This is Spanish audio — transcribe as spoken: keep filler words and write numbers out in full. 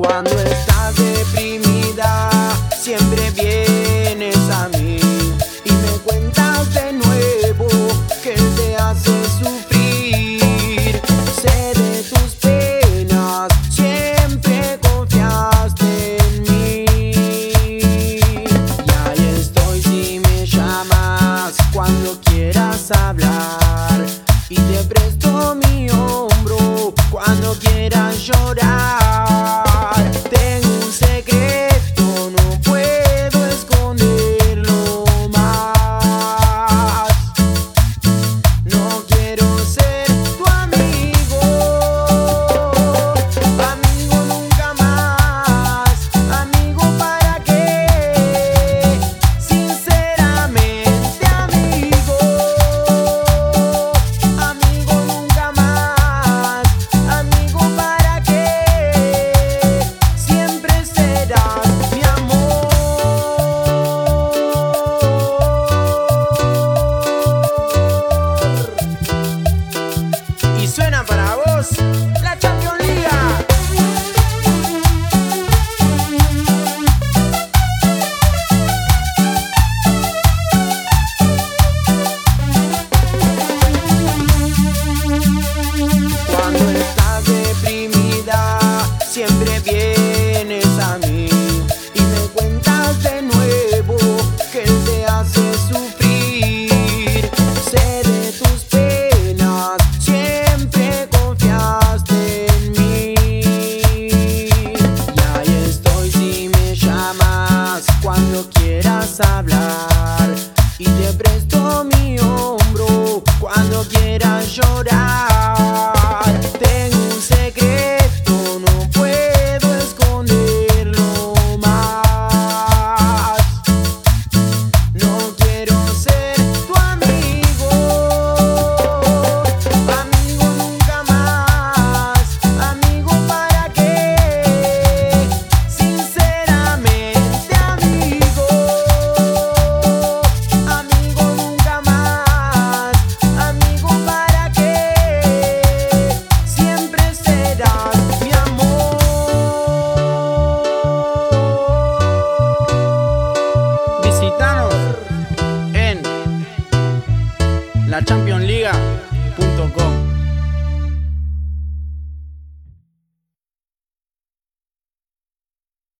Cuando estás deprimida, siempre vienes a mí y me cuentas de nuevo que te hace sufrir. Sé de tus penas, siempre confiaste en mí. Y ahí estoy si me llamas cuando quieras hablar, y te presto mi hombro cuando quieras llorar. Suena para vos la Champions League. Cuando estás deprimida, siempre vienes a mí y me cuentas de nuevo que él te hace sufrir. Sé de tus penas, siempre confiaste en mí. Y ahí estoy si me llamas cuando quieras hablar, y te presto mi hombro cuando quieras llorar. Tengo un secreto, no puedo esconderlo más. No quiero ser tu amigo, amigo nunca más. Amigo para qué, sinceramente amigo. Amigo nunca más, amigo para qué, siempre serás mi amor. Visítanos en la Champions League.